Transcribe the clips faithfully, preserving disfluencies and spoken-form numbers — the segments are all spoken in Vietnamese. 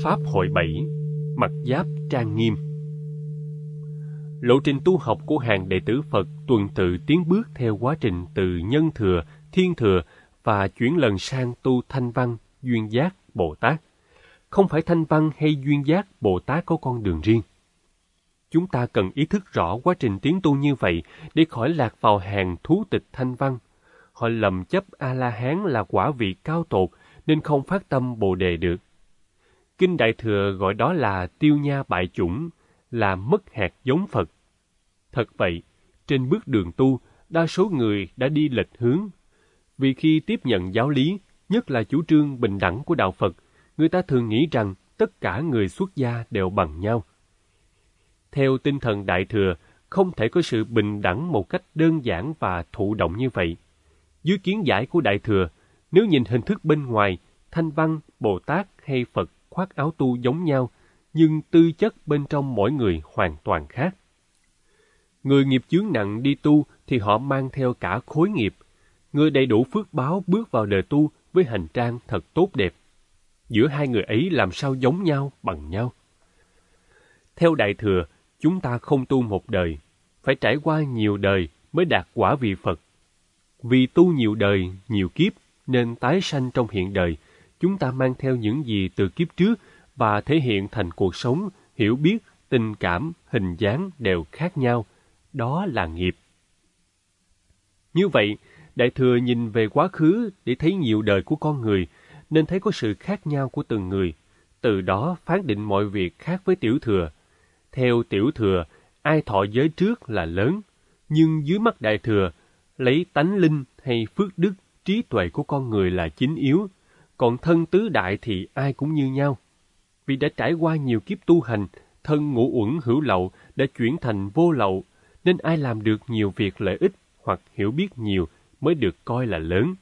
Pháp hội bảy, mặc giáp trang nghiêm. Lộ trình tu học của hàng đệ tử Phật tuần tự tiến bước theo quá trình từ nhân thừa, thiên thừa và chuyển lần sang tu thanh văn, duyên giác, Bồ Tát. Không phải thanh văn hay duyên giác, Bồ Tát có con đường riêng. Chúng ta cần ý thức rõ quá trình tiến tu như vậy để khỏi lạc vào hàng thú tịch thanh văn. Họ lầm chấp A-la-hán là quả vị cao tột nên không phát tâm Bồ Đề được. Kinh Đại Thừa gọi đó là tiêu nha bại chủng, là mất hạt giống Phật. Thật vậy, trên bước đường tu, đa số người đã đi lệch hướng. Vì khi tiếp nhận giáo lý, nhất là chủ trương bình đẳng của Đạo Phật, người ta thường nghĩ rằng tất cả người xuất gia đều bằng nhau. Theo tinh thần Đại Thừa, không thể có sự bình đẳng một cách đơn giản và thụ động như vậy. Dưới kiến giải của Đại Thừa, nếu nhìn hình thức bên ngoài, Thanh Văn, Bồ Tát hay Phật khoác áo tu giống nhau, nhưng tư chất bên trong mỗi người hoàn toàn khác. Người nghiệp chướng nặng đi tu thì họ mang theo cả khối nghiệp. Người đầy đủ phước báo bước vào đời tu với hành trang thật tốt đẹp. Giữa hai người ấy làm sao giống nhau bằng nhau? Theo Đại Thừa, chúng ta không tu một đời, phải trải qua nhiều đời mới đạt quả vị Phật. Vì tu nhiều đời, nhiều kiếp, nên tái sanh trong hiện đời, chúng ta mang theo những gì từ kiếp trước và thể hiện thành cuộc sống, hiểu biết, tình cảm, hình dáng đều khác nhau. Đó là nghiệp. Như vậy, Đại Thừa nhìn về quá khứ để thấy nhiều đời của con người, nên thấy có sự khác nhau của từng người. Từ đó phán định mọi việc khác với Tiểu Thừa. Theo Tiểu Thừa, ai thọ giới trước là lớn, nhưng dưới mắt Đại Thừa, lấy tánh linh hay phước đức, trí tuệ của con người là chính yếu, còn thân tứ đại thì ai cũng như nhau. Vì đã trải qua nhiều kiếp tu hành, thân ngũ uẩn hữu lậu đã chuyển thành vô lậu, nên ai làm được nhiều việc lợi ích hoặc hiểu biết nhiều mới được coi là lớn.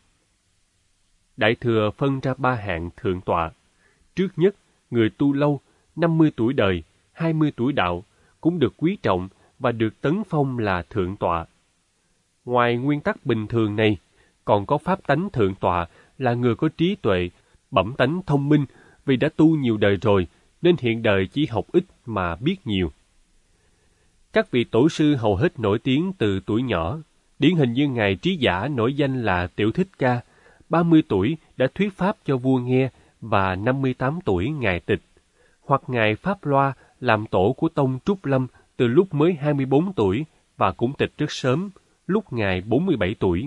Đại Thừa phân ra ba hạng thượng tọa. Trước nhất, người tu lâu, năm mươi tuổi đời, hai mươi tuổi đạo, cũng được quý trọng và được tấn phong là thượng tọa. Ngoài nguyên tắc bình thường này, còn có pháp tánh thượng tọa là người có trí tuệ, bẩm tánh thông minh vì đã tu nhiều đời rồi, nên hiện đời chỉ học ít mà biết nhiều. Các vị tổ sư hầu hết nổi tiếng từ tuổi nhỏ, điển hình như Ngài Trí Giả nổi danh là Tiểu Thích Ca, ba mươi tuổi đã thuyết pháp cho vua nghe và năm mươi tám tuổi Ngài tịch, hoặc Ngài Pháp Loa làm tổ của tông Trúc Lâm từ lúc mới hai mươi bốn tuổi và cũng tịch rất sớm, lúc Ngài bốn mươi bảy tuổi.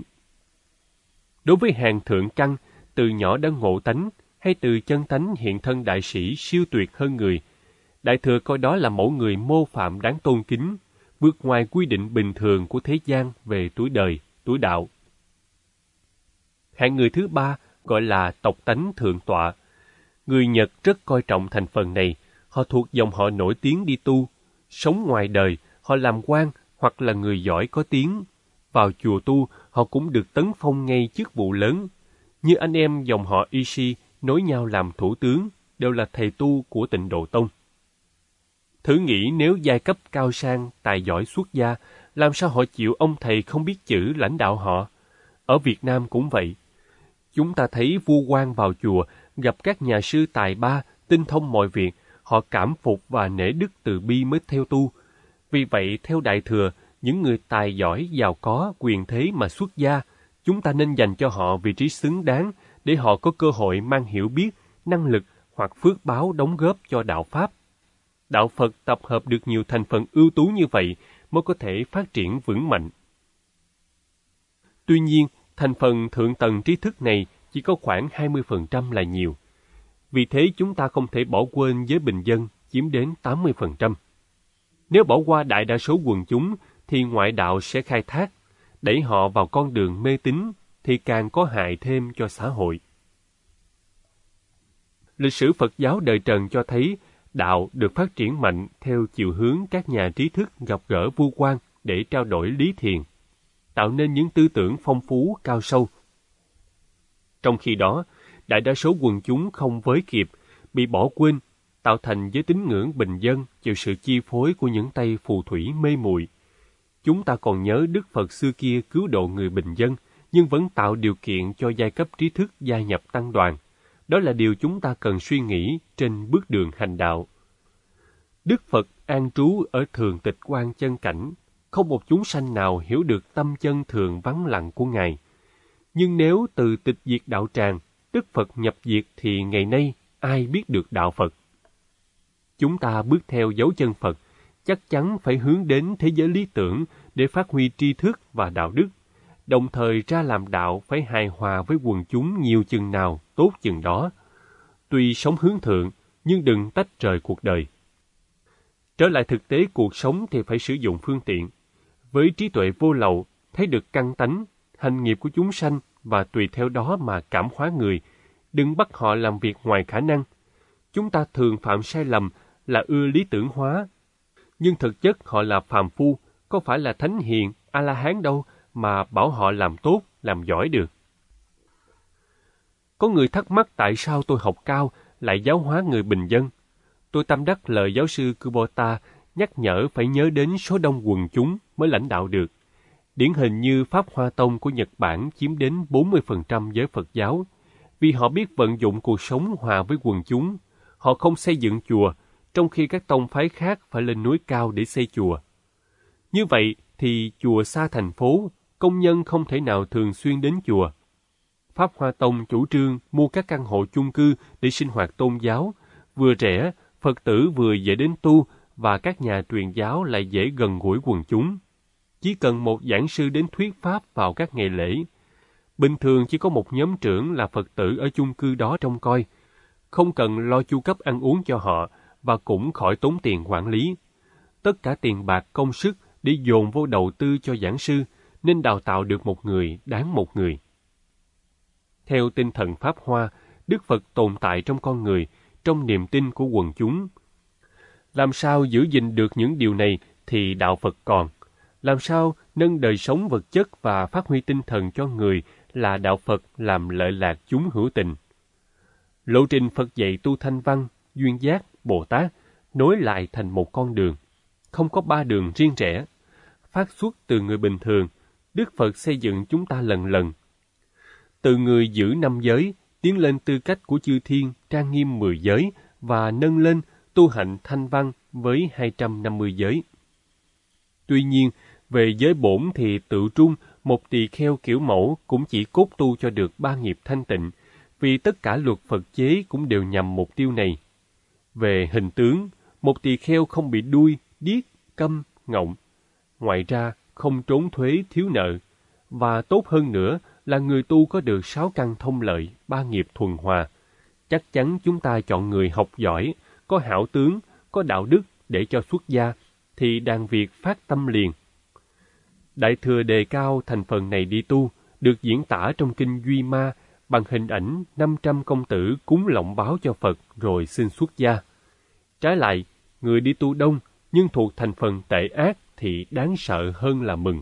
Đối với hàng thượng căn, từ nhỏ đã ngộ tánh, hay từ chân tánh hiện thân đại sĩ siêu tuyệt hơn người, Đại Thừa coi đó là mẫu người mô phạm đáng tôn kính, vượt ngoài quy định bình thường của thế gian về tuổi đời, tuổi đạo. Hạng người thứ ba gọi là tộc tánh thượng tọa. Người Nhật rất coi trọng thành phần này, họ thuộc dòng họ nổi tiếng đi tu, sống ngoài đời, họ làm quan hoặc là người giỏi có tiếng. Vào chùa tu, họ cũng được tấn phong ngay chức vụ lớn. Như anh em dòng họ Ishi nối nhau làm thủ tướng, đều là thầy tu của Tịnh Độ Tông. Thử nghĩ nếu giai cấp cao sang, tài giỏi xuất gia, làm sao họ chịu ông thầy không biết chữ lãnh đạo họ? Ở Việt Nam cũng vậy. Chúng ta thấy vua quan vào chùa, gặp các nhà sư tài ba, tinh thông mọi việc, họ cảm phục và nể đức từ bi mới theo tu. Vì vậy, theo Đại Thừa, những người tài giỏi, giàu có, quyền thế mà xuất gia, chúng ta nên dành cho họ vị trí xứng đáng để họ có cơ hội mang hiểu biết, năng lực hoặc phước báo đóng góp cho đạo Pháp. Đạo Phật tập hợp được nhiều thành phần ưu tú như vậy mới có thể phát triển vững mạnh. Tuy nhiên, thành phần thượng tầng trí thức này chỉ có khoảng hai mươi phần trăm là nhiều. Vì thế chúng ta không thể bỏ quên giới bình dân chiếm đến tám mươi phần trăm. Nếu bỏ qua đại đa số quần chúng thì ngoại đạo sẽ khai thác, đẩy họ vào con đường mê tín thì càng có hại thêm cho xã hội. Lịch sử Phật giáo đời Trần cho thấy đạo được phát triển mạnh theo chiều hướng các nhà trí thức gặp gỡ vua quan để trao đổi lý thiền, tạo nên những tư tưởng phong phú cao sâu. Trong khi đó, đại đa số quần chúng không với kịp, bị bỏ quên, tạo thành giới tín ngưỡng bình dân chịu sự chi phối của những tay phù thủy mê muội. Chúng ta còn nhớ Đức Phật xưa kia cứu độ người bình dân, nhưng vẫn tạo điều kiện cho giai cấp trí thức gia nhập tăng đoàn, Đó là điều chúng ta cần suy nghĩ trên bước đường hành đạo. Đức Phật an trú ở thường tịch quan chân cảnh, không một chúng sanh nào hiểu được tâm chân thường vắng lặng của Ngài. Nhưng nếu từ tịch diệt đạo tràng, Đức Phật nhập diệt thì ngày nay ai biết được đạo Phật? Chúng ta bước theo dấu chân Phật, chắc chắn phải hướng đến thế giới lý tưởng để phát huy tri thức và đạo đức, đồng thời ra làm đạo phải hài hòa với quần chúng nhiều chừng nào tốt chừng đó. Tuy sống hướng thượng, nhưng đừng tách rời cuộc đời. Trở lại thực tế cuộc sống thì phải sử dụng phương tiện. Với trí tuệ vô lậu, thấy được căn tánh, hành nghiệp của chúng sanh và tùy theo đó mà cảm hóa người, đừng bắt họ làm việc ngoài khả năng. Chúng ta thường phạm sai lầm là ưa lý tưởng hóa, nhưng thực chất họ là phàm phu, có phải là thánh hiền, A-la-hán đâu mà bảo họ làm tốt, làm giỏi được. Có người thắc mắc tại sao tôi học cao lại giáo hóa người bình dân. Tôi tâm đắc lời giáo sư Kubota nhắc nhở phải nhớ đến số đông quần chúng mới lãnh đạo được. Điển hình như Pháp Hoa Tông của Nhật Bản chiếm đến bốn mươi phần trăm giới Phật giáo, vì họ biết vận dụng cuộc sống hòa với quần chúng. Họ không xây dựng chùa, trong khi các tông phái khác phải lên núi cao để xây chùa. Như vậy thì chùa xa thành phố, công nhân không thể nào thường xuyên đến chùa. Pháp Hoa Tông chủ trương mua các căn hộ chung cư để sinh hoạt tôn giáo, vừa rẻ, Phật tử vừa dễ đến tu và các nhà truyền giáo lại dễ gần gũi quần chúng. Chỉ cần một giảng sư đến thuyết pháp vào các ngày lễ. Bình thường chỉ có một nhóm trưởng là Phật tử ở chung cư đó trông coi, không cần lo chu cấp ăn uống cho họ và cũng khỏi tốn tiền quản lý. Tất cả tiền bạc công sức để dồn vô đầu tư cho giảng sư, nên đào tạo được một người đáng một người. Theo tinh thần Pháp Hoa, Đức Phật tồn tại trong con người, trong niềm tin của quần chúng. Làm sao giữ gìn được những điều này thì đạo Phật còn. Làm sao nâng đời sống vật chất và phát huy tinh thần cho người là đạo Phật làm lợi lạc chúng hữu tình. Lộ trình Phật dạy tu thanh văn, duyên giác, Bồ Tát nối lại thành một con đường, không có ba đường riêng rẽ. Phát xuất từ người bình thường, Đức Phật xây dựng chúng ta lần lần. Từ người giữ năm giới, tiến lên tư cách của chư thiên trang nghiêm mười giới và nâng lên tu hạnh thanh văn với hai trăm năm mươi giới. Tuy nhiên, về giới bổn thì tự trung, một tỳ kheo kiểu mẫu cũng chỉ cốt tu cho được ba nghiệp thanh tịnh, vì tất cả luật Phật chế cũng đều nhằm mục tiêu này. Về hình tướng, một tỳ kheo không bị đuôi, điếc, câm, ngọng. Ngoài ra, không trốn thuế thiếu nợ. Và tốt hơn nữa là người tu có được sáu căn thông lợi, ba nghiệp thuần hòa. Chắc chắn chúng ta chọn người học giỏi, có hảo tướng, có đạo đức để cho xuất gia, thì đàn việc phát tâm liền. Đại Thừa đề cao thành phần này đi tu, được diễn tả trong kinh Duy Ma bằng hình ảnh năm trăm công tử cúng lọng báo cho Phật rồi xin xuất gia. Trái lại, người đi tu đông nhưng thuộc thành phần tệ ác thì đáng sợ hơn là mừng.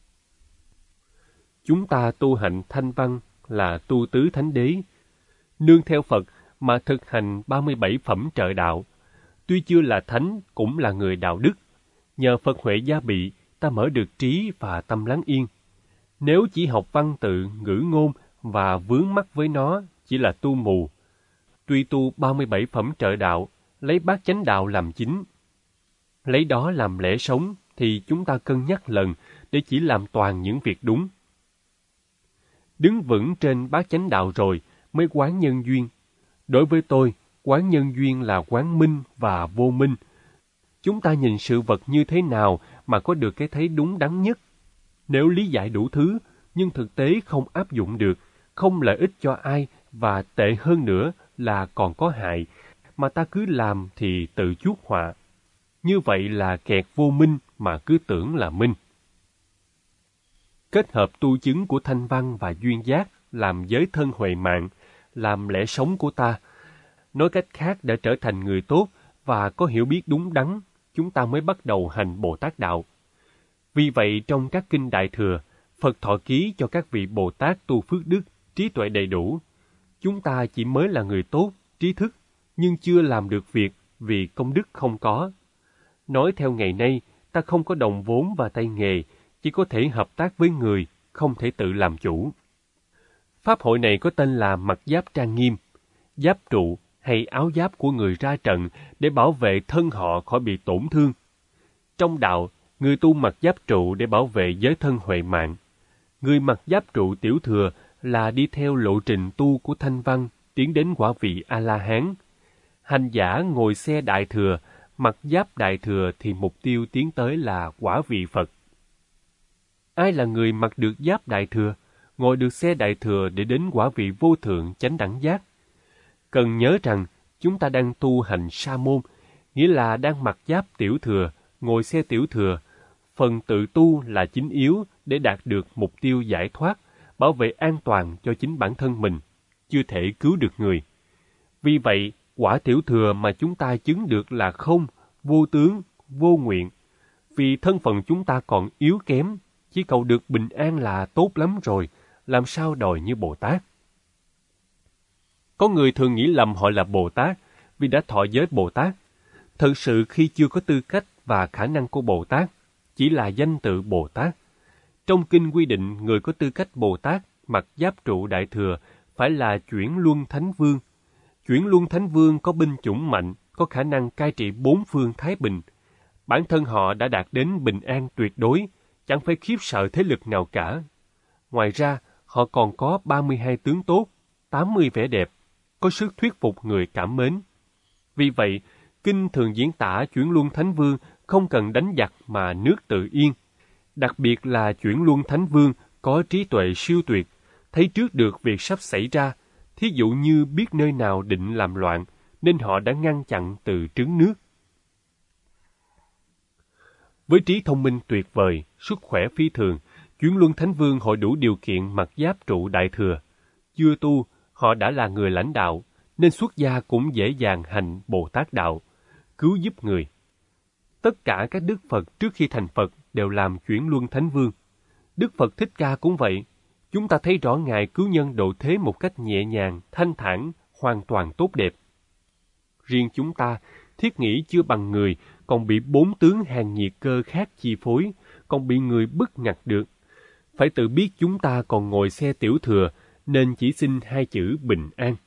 Chúng ta tu hạnh thanh văn là tu tứ thánh đế, nương theo Phật mà thực hành ba mươi bảy phẩm trợ đạo. Tuy chưa là thánh cũng là người đạo đức. Nhờ Phật huệ gia bị, ta mở được trí và tâm lắng yên. Nếu chỉ học văn tự, ngữ ngôn và vướng mắc với nó chỉ là tu mù. Tuy tu ba mươi bảy phẩm trợ đạo, lấy bát chánh đạo làm chính, lấy đó làm lẽ sống, thì chúng ta cân nhắc lần để chỉ làm toàn những việc đúng. Đứng vững trên bát chánh đạo rồi mới quán nhân duyên. Đối với tôi, quán nhân duyên là quán minh và vô minh. Chúng ta nhìn sự vật như thế nào mà có được cái thấy đúng đắn nhất? Nếu lý giải đủ thứ, nhưng thực tế không áp dụng được, không lợi ích cho ai và tệ hơn nữa là còn có hại, mà ta cứ làm thì tự chuốc họa. Như vậy là kẹt vô minh mà cứ tưởng là minh. Kết hợp tu chứng của thanh văn và duyên giác làm giới thân huệ mạng, làm lẽ sống của ta. Nói cách khác, đã trở thành người tốt và có hiểu biết đúng đắn, chúng ta mới bắt đầu hành Bồ Tát đạo. Vì vậy, trong các kinh Đại Thừa, Phật thọ ký cho các vị Bồ Tát tu phước đức, trí tuệ đầy đủ. Chúng ta chỉ mới là người tốt, trí thức, nhưng chưa làm được việc vì công đức không có. Nói theo ngày nay, ta không có đồng vốn và tay nghề, chỉ có thể hợp tác với người, không thể tự làm chủ. Pháp hội này có tên là Mặc Giáp Trang Nghiêm. giáp trụ hay áo giáp của người ra trận để bảo vệ thân họ khỏi bị tổn thương. Trong đạo, người tu mặc giáp trụ để bảo vệ giới thân huệ mạng. Người mặc giáp trụ tiểu thừa là đi theo lộ trình tu của Thanh Văn tiến đến quả vị A-la-hán. Hành giả ngồi xe đại thừa, mặc giáp đại thừa thì mục tiêu tiến tới là quả vị Phật. Ai là người mặc được giáp đại thừa, ngồi được xe đại thừa để đến quả vị vô thượng chánh đẳng giác? Cần nhớ rằng chúng ta đang tu hành sa môn, nghĩa là đang mặc giáp tiểu thừa, ngồi xe tiểu thừa. Phần tự tu là chính yếu để đạt được mục tiêu giải thoát, bảo vệ an toàn cho chính bản thân mình, chưa thể cứu được người. Vì vậy, quả tiểu thừa mà chúng ta chứng được là không, vô tướng, vô nguyện. Vì thân phận chúng ta còn yếu kém, chỉ cầu được bình an là tốt lắm rồi, làm sao đòi như Bồ Tát. Có người thường nghĩ lầm họ là Bồ Tát vì đã thọ giới Bồ Tát. Thực sự khi chưa có tư cách và khả năng của Bồ Tát, chỉ là danh tự Bồ Tát. Trong kinh quy định người có tư cách Bồ Tát mặc giáp trụ đại thừa phải là chuyển luân thánh vương. Chuyển luân thánh vương có binh chủng mạnh, có khả năng cai trị bốn phương thái bình. Bản thân họ đã đạt đến bình an tuyệt đối, chẳng phải khiếp sợ thế lực nào cả. Ngoài ra, họ còn có ba mươi hai tướng tốt, tám mươi vẻ đẹp, có sức thuyết phục người cảm mến. Vì vậy, kinh thường diễn tả chuyển luân thánh vương không cần đánh giặc mà nước tự yên. Đặc biệt là chuyển luân thánh vương có trí tuệ siêu tuyệt, thấy trước được việc sắp xảy ra, thí dụ như biết nơi nào định làm loạn, nên họ đã ngăn chặn từ trứng nước. Với trí thông minh tuyệt vời, sức khỏe phi thường, chuyển luân thánh vương hội đủ điều kiện mặc giáp trụ đại thừa. Chưa tu, họ đã là người lãnh đạo, nên xuất gia cũng dễ dàng hành Bồ Tát đạo, cứu giúp người. Tất cả các Đức Phật trước khi thành Phật đều làm chuyển luân thánh vương. Đức Phật Thích Ca cũng vậy. Chúng ta thấy rõ Ngài cứu nhân độ thế một cách nhẹ nhàng, thanh thản, hoàn toàn tốt đẹp. Riêng chúng ta, thiết nghĩ chưa bằng người, còn bị bốn tướng hàng nhiệt cơ khác chi phối, còn bị người bức ngặt được. Phải tự biết chúng ta còn ngồi xe tiểu thừa, nên chỉ xin hai chữ bình an.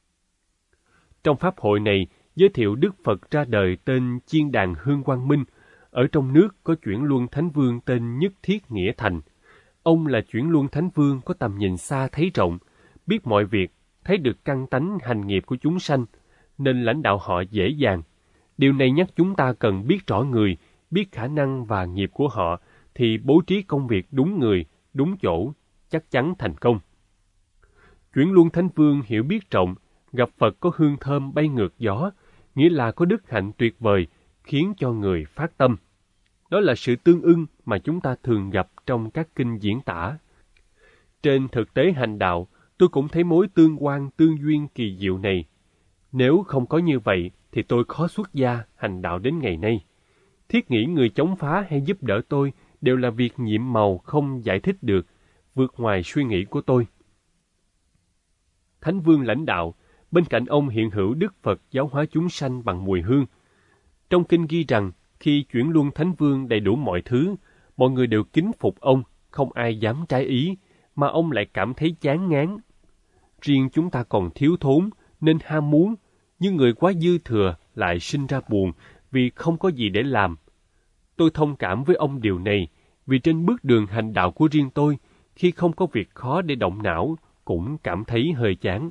Trong pháp hội này, giới thiệu Đức Phật ra đời tên Chiên Đàn Hương Quang Minh. Ở trong nước có chuyển luân thánh vương tên Nhất Thiết Nghĩa Thành. Ông là chuyển luân thánh vương có tầm nhìn xa thấy rộng, biết mọi việc, thấy được căn tánh hành nghiệp của chúng sanh, nên lãnh đạo họ dễ dàng. Điều này nhắc chúng ta cần biết rõ người, biết khả năng và nghiệp của họ, thì bố trí công việc đúng người, đúng chỗ, chắc chắn thành công. Chuyển luân thánh vương hiểu biết rộng, gặp Phật có hương thơm bay ngược gió, nghĩa là có đức hạnh tuyệt vời, khiến cho người phát tâm. Đó là sự tương ưng mà chúng ta thường gặp trong các kinh diễn tả. Trên thực tế hành đạo, tôi cũng thấy mối tương quan tương duyên kỳ diệu này. Nếu không có như vậy, thì tôi khó xuất gia hành đạo đến ngày nay. Thiết nghĩ người chống phá hay giúp đỡ tôi đều là việc nhiệm màu không giải thích được, vượt ngoài suy nghĩ của tôi. Thánh vương lãnh đạo, bên cạnh ông hiện hữu Đức Phật giáo hóa chúng sanh bằng mùi hương. Trong kinh ghi rằng, khi chuyển luân thánh vương đầy đủ mọi thứ, mọi người đều kính phục ông, không ai dám trái ý, mà ông lại cảm thấy chán ngán. Riêng chúng ta còn thiếu thốn, nên ham muốn, nhưng người quá dư thừa lại sinh ra buồn vì không có gì để làm. Tôi thông cảm với ông điều này, vì trên bước đường hành đạo của riêng tôi, khi không có việc khó để động não, cũng cảm thấy hơi chán.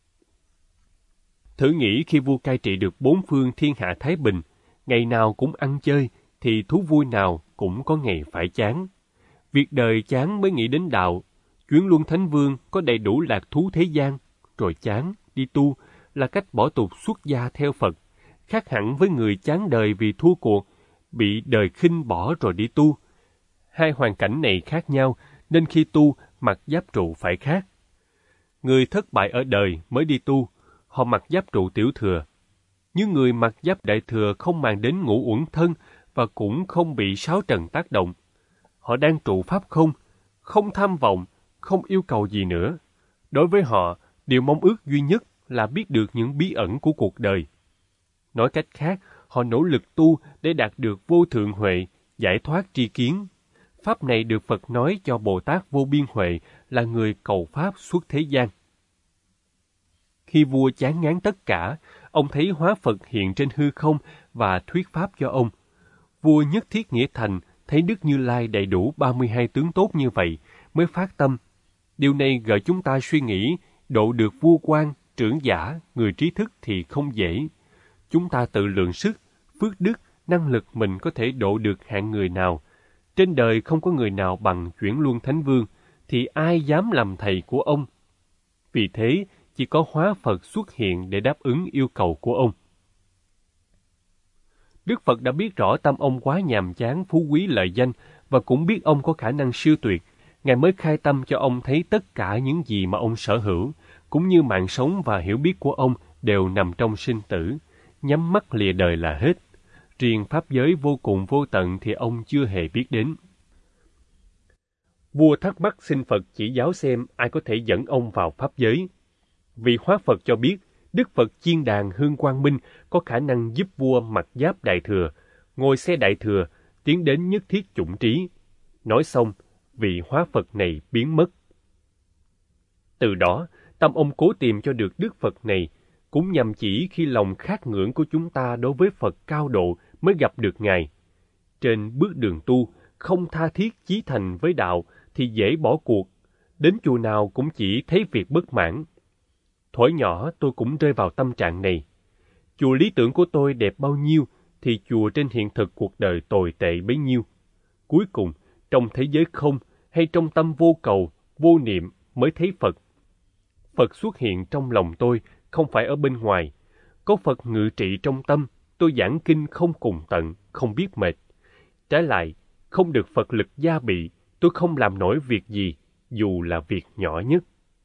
Thử nghĩ khi vua cai trị được bốn phương thiên hạ thái bình, ngày nào cũng ăn chơi, thì thú vui nào cũng có ngày phải chán. Việc đời chán mới nghĩ đến đạo. Chuyển luân thánh vương có đầy đủ lạc thú thế gian, rồi chán, đi tu, là cách bỏ tục xuất gia theo Phật, khác hẳn với người chán đời vì thua cuộc, bị đời khinh bỏ rồi đi tu. Hai hoàn cảnh này khác nhau, nên khi tu, mặc giáp trụ phải khác. Người thất bại ở đời mới đi tu, họ mặc giáp trụ tiểu thừa. Nhưng người mặc giáp đại thừa không màng đến ngũ uẩn thân và cũng không bị sáu trần tác động. Họ đang trụ pháp không, không tham vọng, không yêu cầu gì nữa. Đối với họ, điều mong ước duy nhất là biết được những bí ẩn của cuộc đời. Nói cách khác, họ nỗ lực tu để đạt được vô thượng huệ, giải thoát tri kiến. Pháp này được Phật nói cho Bồ Tát vô biên huệ là người cầu Pháp suốt thế gian. Khi vua chán ngán tất cả, ông thấy hóa Phật hiện trên hư không và thuyết pháp cho ông. Vua Nhất Thiết Nghĩa Thành thấy Đức Như Lai đầy đủ ba mươi hai tướng tốt như vậy, mới phát tâm. Điều này gợi chúng ta suy nghĩ, độ được vua quan, trưởng giả, người trí thức thì không dễ. Chúng ta tự lượng sức, phước đức, năng lực mình có thể độ được hạng người nào. Trên đời không có người nào bằng Chuyển Luân Thánh Vương, thì ai dám làm thầy của ông? Vì thế, chỉ có hóa Phật xuất hiện để đáp ứng yêu cầu của ông. Đức Phật đã biết rõ tâm ông quá nhàm chán, phú quý lợi danh, và cũng biết ông có khả năng siêu tuyệt. Ngài mới khai tâm cho ông thấy tất cả những gì mà ông sở hữu, cũng như mạng sống và hiểu biết của ông đều nằm trong sinh tử, nhắm mắt lìa đời là hết. Riêng pháp giới vô cùng vô tận thì ông chưa hề biết đến. Vua thắc mắc xin Phật chỉ giáo xem ai có thể dẫn ông vào pháp giới. Vị hóa Phật cho biết, Đức Phật Chiên Đàn Hương Quang Minh có khả năng giúp vua mặc giáp Đại Thừa, ngồi xe Đại Thừa, tiến đến nhất thiết chủng trí. Nói xong, vị hóa Phật này biến mất. Từ đó, tâm ông cố tìm cho được Đức Phật này, cũng nhằm chỉ khi lòng khát ngưỡng của chúng ta đối với Phật cao độ mới gặp được Ngài. Trên bước đường tu, không tha thiết chí thành với đạo thì dễ bỏ cuộc, đến chùa nào cũng chỉ thấy việc bất mãn. Thuở nhỏ tôi cũng rơi vào tâm trạng này. Chùa lý tưởng của tôi đẹp bao nhiêu, thì chùa trên hiện thực cuộc đời tồi tệ bấy nhiêu. Cuối cùng, trong thế giới không, hay trong tâm vô cầu, vô niệm mới thấy Phật. Phật xuất hiện trong lòng tôi, không phải ở bên ngoài. Có Phật ngự trị trong tâm, tôi giảng kinh không cùng tận, không biết mệt. Trái lại, không được Phật lực gia bị, tôi không làm nổi việc gì, dù là việc nhỏ nhất.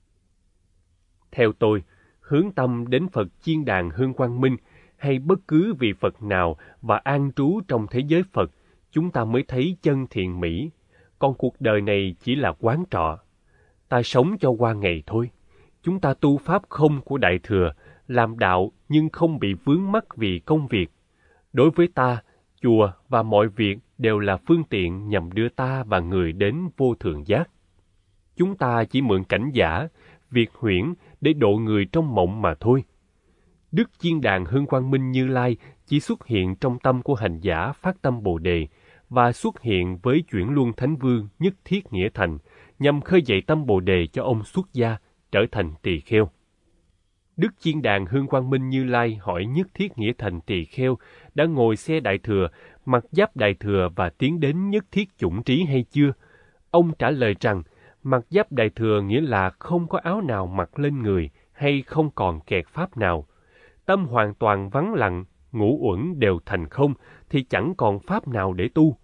Theo tôi, hướng tâm đến Phật Chiên Đàn Hương Quang Minh hay bất cứ vị Phật nào và an trú trong thế giới Phật, chúng ta mới thấy chân thiện mỹ. Còn cuộc đời này chỉ là quán trọ. Ta sống cho qua ngày thôi. Chúng ta tu pháp không của Đại Thừa, làm đạo nhưng không bị vướng mắc vì công việc. Đối với ta, chùa và mọi việc đều là phương tiện nhằm đưa ta và người đến vô thượng giác. Chúng ta chỉ mượn cảnh giả, việc huyễn để độ người trong mộng mà thôi. Đức Chiên Đàn Hương Quang Minh Như Lai chỉ xuất hiện trong tâm của hành giả phát tâm Bồ Đề và xuất hiện với Chuyển Luân Thánh Vương Nhất Thiết Nghĩa Thành nhằm khơi dậy tâm Bồ Đề cho ông xuất gia, trở thành tỳ kheo. Đức Chiên Đàn Hương Quang Minh Như Lai hỏi Nhất Thiết Nghĩa Thành tỳ kheo đã ngồi xe Đại Thừa, mặc giáp Đại Thừa và tiến đến nhất thiết chủng trí hay chưa? Ông trả lời rằng, mặc giáp Đại Thừa nghĩa là không có áo nào mặc lên người hay không còn kẹt pháp nào. Tâm hoàn toàn vắng lặng, ngũ uẩn đều thành không thì chẳng còn pháp nào để tu.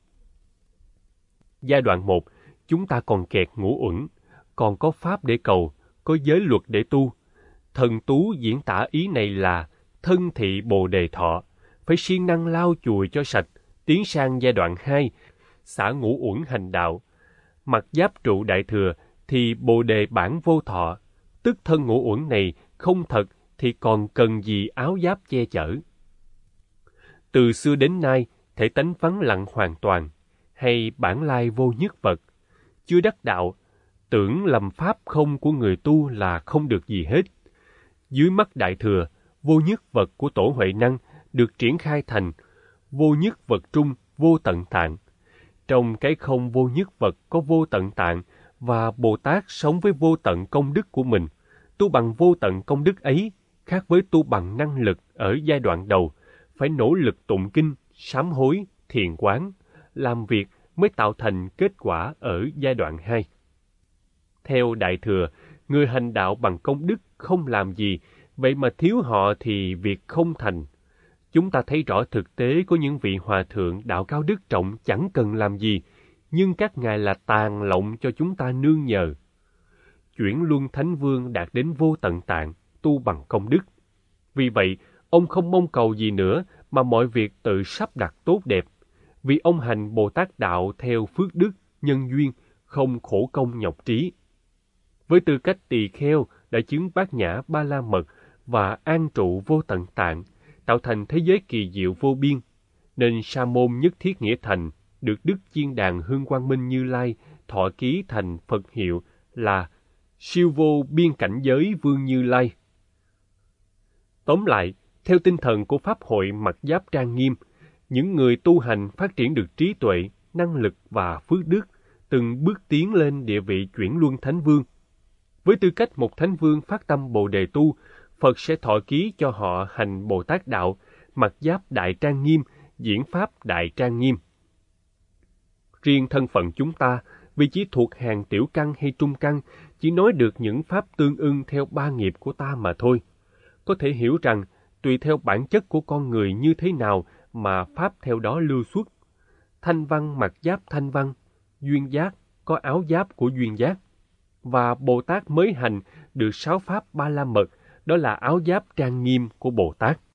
Giai đoạn một, chúng ta còn kẹt ngũ uẩn, còn có pháp để cầu, có giới luật để tu. Thần Tú diễn tả ý này là thân thị Bồ Đề thọ, phải siêng năng lau chùi cho sạch, tiến sang giai đoạn hai, xả ngũ uẩn hành đạo. Mặc giáp trụ Đại Thừa thì Bồ Đề bản vô thọ, tức thân ngũ uẩn này không thật thì còn cần gì áo giáp che chở. Từ xưa đến nay, thể tánh vắng lặng hoàn toàn, hay bản lai vô nhất vật, chưa đắc đạo, tưởng lầm pháp không của người tu là không được gì hết. Dưới mắt Đại Thừa, vô nhất vật của Tổ Huệ Năng được triển khai thành vô nhất vật trung, vô tận tạng. Trong cái không vô nhất vật có vô tận tạng, và Bồ Tát sống với vô tận công đức của mình. Tu bằng vô tận công đức ấy, khác với tu bằng năng lực ở giai đoạn đầu, phải nỗ lực tụng kinh, sám hối, thiền quán, làm việc mới tạo thành kết quả ở giai đoạn hai. Theo Đại Thừa, người hành đạo bằng công đức không làm gì, vậy mà thiếu họ thì việc không thành. Chúng ta thấy rõ thực tế có những vị hòa thượng đạo cao đức trọng chẳng cần làm gì, nhưng các ngài là tàn lộng cho chúng ta nương nhờ. Chuyển Luân Thánh Vương đạt đến vô tận tạng, tu bằng công đức. Vì vậy, ông không mong cầu gì nữa mà mọi việc tự sắp đặt tốt đẹp, vì ông hành Bồ Tát đạo theo phước đức, nhân duyên, không khổ công nhọc trí. Với tư cách tỳ kheo đã chứng bát nhã ba la mật và an trụ vô tận tạng, tạo thành thế giới kỳ diệu vô biên, nên Sa môn Nhất Thiết Nghĩa Thành được Đức Chiên Đàn Hương Quang Minh Như Lai thọ ký thành Phật hiệu là siêu vô biên cảnh giới Vương Như Lai. Tóm lại, theo tinh thần của Pháp hội Mặc Giáp Trang Nghiêm, những người tu hành phát triển được trí tuệ, năng lực và phước đức, từng bước tiến lên địa vị chuyển luân Thánh Vương. Với tư cách một Thánh Vương phát tâm Bồ Đề tu, Phật sẽ thọ ký cho họ hành Bồ Tát Đạo, mặc giáp Đại Trang Nghiêm, diễn Pháp Đại Trang Nghiêm. Riêng thân phận chúng ta, vì chỉ thuộc hàng tiểu căn hay trung căn, chỉ nói được những Pháp tương ưng theo ba nghiệp của ta mà thôi. Có thể hiểu rằng, tùy theo bản chất của con người như thế nào mà Pháp theo đó lưu xuất. Thanh văn mặc giáp thanh văn, duyên giác có áo giáp của duyên giác. Và Bồ Tát mới hành được sáu Pháp Ba La Mật, đó là áo giáp trang nghiêm của Bồ Tát.